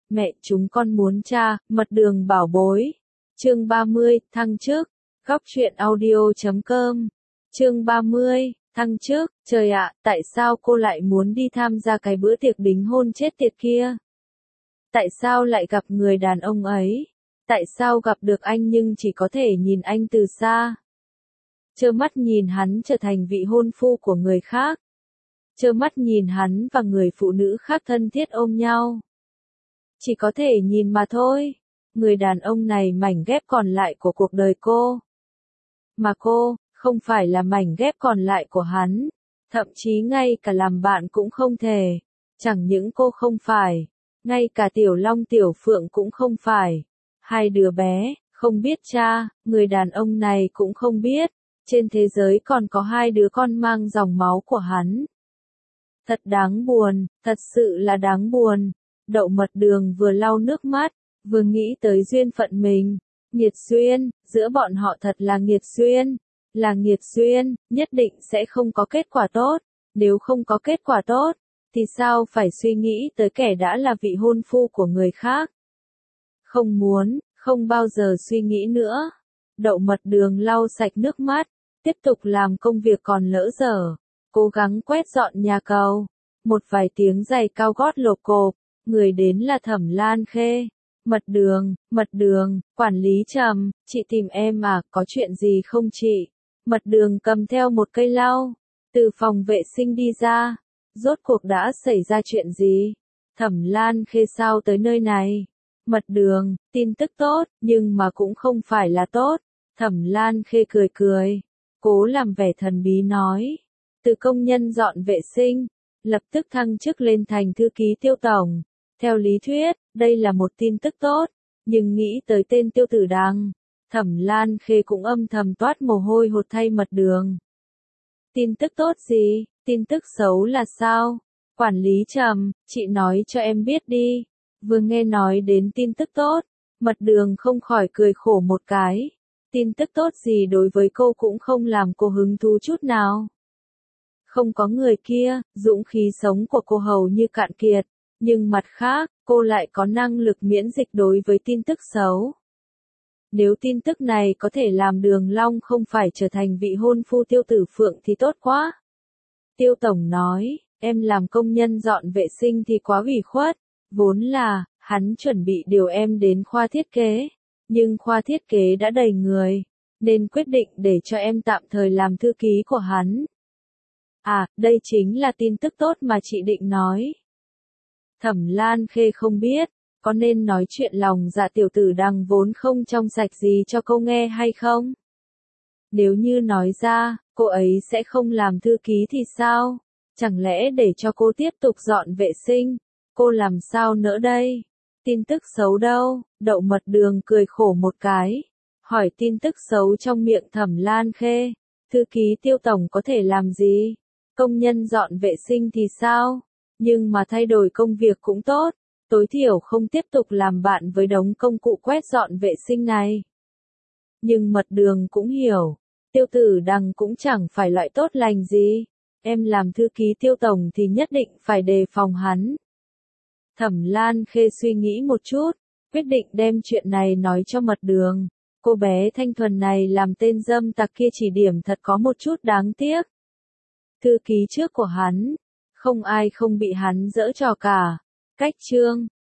Mẹ chúng con muốn cha, mật đường bảo bối. Chương 30, thăng chức. Góc truyện audio.com. Chương 30, thăng chức. Trời ạ, tại sao cô lại muốn đi tham gia cái bữa tiệc đính hôn chết tiệt kia? Tại sao lại gặp người đàn ông ấy? Tại sao gặp được anh nhưng chỉ có thể nhìn anh từ xa? Trơ mắt nhìn hắn trở thành vị hôn phu của người khác. Trơ mắt nhìn hắn và người phụ nữ khác thân thiết ôm nhau. Chỉ có thể nhìn mà thôi. Người đàn ông này mảnh ghép còn lại của cuộc đời cô. Mà cô, không phải là mảnh ghép còn lại của hắn. Thậm chí ngay cả làm bạn cũng không thể. Chẳng những cô không phải. Ngay cả Tiểu Long Tiểu Phượng cũng không phải. Hai đứa bé, không biết cha, người đàn ông này cũng không biết. Trên thế giới còn có hai đứa con mang dòng máu của hắn. Thật đáng buồn, thật sự là đáng buồn. Đậu Mật Đường vừa lau nước mắt, vừa nghĩ tới duyên phận mình. Nghiệt duyên, giữa bọn họ thật là nghiệt duyên. Là nghiệt duyên, nhất định sẽ không có kết quả tốt. Nếu không có kết quả tốt, thì sao phải suy nghĩ tới kẻ đã là vị hôn phu của người khác. Không muốn, không bao giờ suy nghĩ nữa. Đậu Mật Đường lau sạch nước mắt, tiếp tục làm công việc còn lỡ dở. Cố gắng quét dọn nhà cầu. Một vài tiếng giày cao gót lộp cộp, người đến là Thẩm Lan Khê. Mật Đường, quản lý Trầm, chị tìm em à, có chuyện gì không chị? Mật Đường cầm theo một cây lau, từ phòng vệ sinh đi ra. Rốt cuộc đã xảy ra chuyện gì? Thẩm Lan Khê sao tới nơi này? Mật Đường, tin tức tốt, nhưng mà cũng không phải là tốt. Thẩm Lan Khê cười cười, cố làm vẻ thần bí nói. Từ công nhân dọn vệ sinh, lập tức thăng chức lên thành thư ký Tiêu tổng. Theo lý thuyết, đây là một tin tức tốt, nhưng nghĩ tới tên Tiêu Tử Đằng, Thẩm Lan Khê cũng âm thầm toát mồ hôi hột thay Mật Đường. Tin tức tốt gì? Tin tức xấu là sao? Quản lý Trầm, chị nói cho em biết đi. Vừa nghe nói đến tin tức tốt, Mật Đường không khỏi cười khổ một cái. Tin tức tốt gì đối với cô cũng không làm cô hứng thú chút nào. Không có người kia, dũng khí sống của cô hầu như cạn kiệt, nhưng mặt khác, cô lại có năng lực miễn dịch đối với tin tức xấu. Nếu tin tức này có thể làm Đường Long không phải trở thành vị hôn phu Tiêu Tử Phượng thì tốt quá. Tiêu tổng nói, em làm công nhân dọn vệ sinh thì quá ủy khuất, vốn là, hắn chuẩn bị điều em đến khoa thiết kế, nhưng khoa thiết kế đã đầy người, nên quyết định để cho em tạm thời làm thư ký của hắn. À, đây chính là tin tức tốt mà chị định nói. Thẩm Lan Khê không biết, có nên nói chuyện lòng dạ Tiểu Tử Đằng vốn không trong sạch gì cho cô nghe hay không? Nếu như nói ra, cô ấy sẽ không làm thư ký thì sao? Chẳng lẽ để cho cô tiếp tục dọn vệ sinh? Cô làm sao nỡ đây? Tin tức xấu đâu? Đậu Mật Đường cười khổ một cái. Hỏi tin tức xấu trong miệng Thẩm Lan Khê. Thư ký Tiêu tổng có thể làm gì? Công nhân dọn vệ sinh thì sao? Nhưng mà thay đổi công việc cũng tốt. Tối thiểu không tiếp tục làm bạn với đống công cụ quét dọn vệ sinh này. Nhưng Mật Đường cũng hiểu. Tiêu Tử Đằng cũng chẳng phải loại tốt lành gì. Em làm thư ký Tiêu tổng thì nhất định phải đề phòng hắn. Thẩm Lan Khê suy nghĩ một chút, quyết định đem chuyện này nói cho Mật Đường. Cô bé thanh thuần này làm tên dâm tặc kia chỉ điểm thật có một chút đáng tiếc. Thư ký trước của hắn, không ai không bị hắn giở trò cả. Cách chương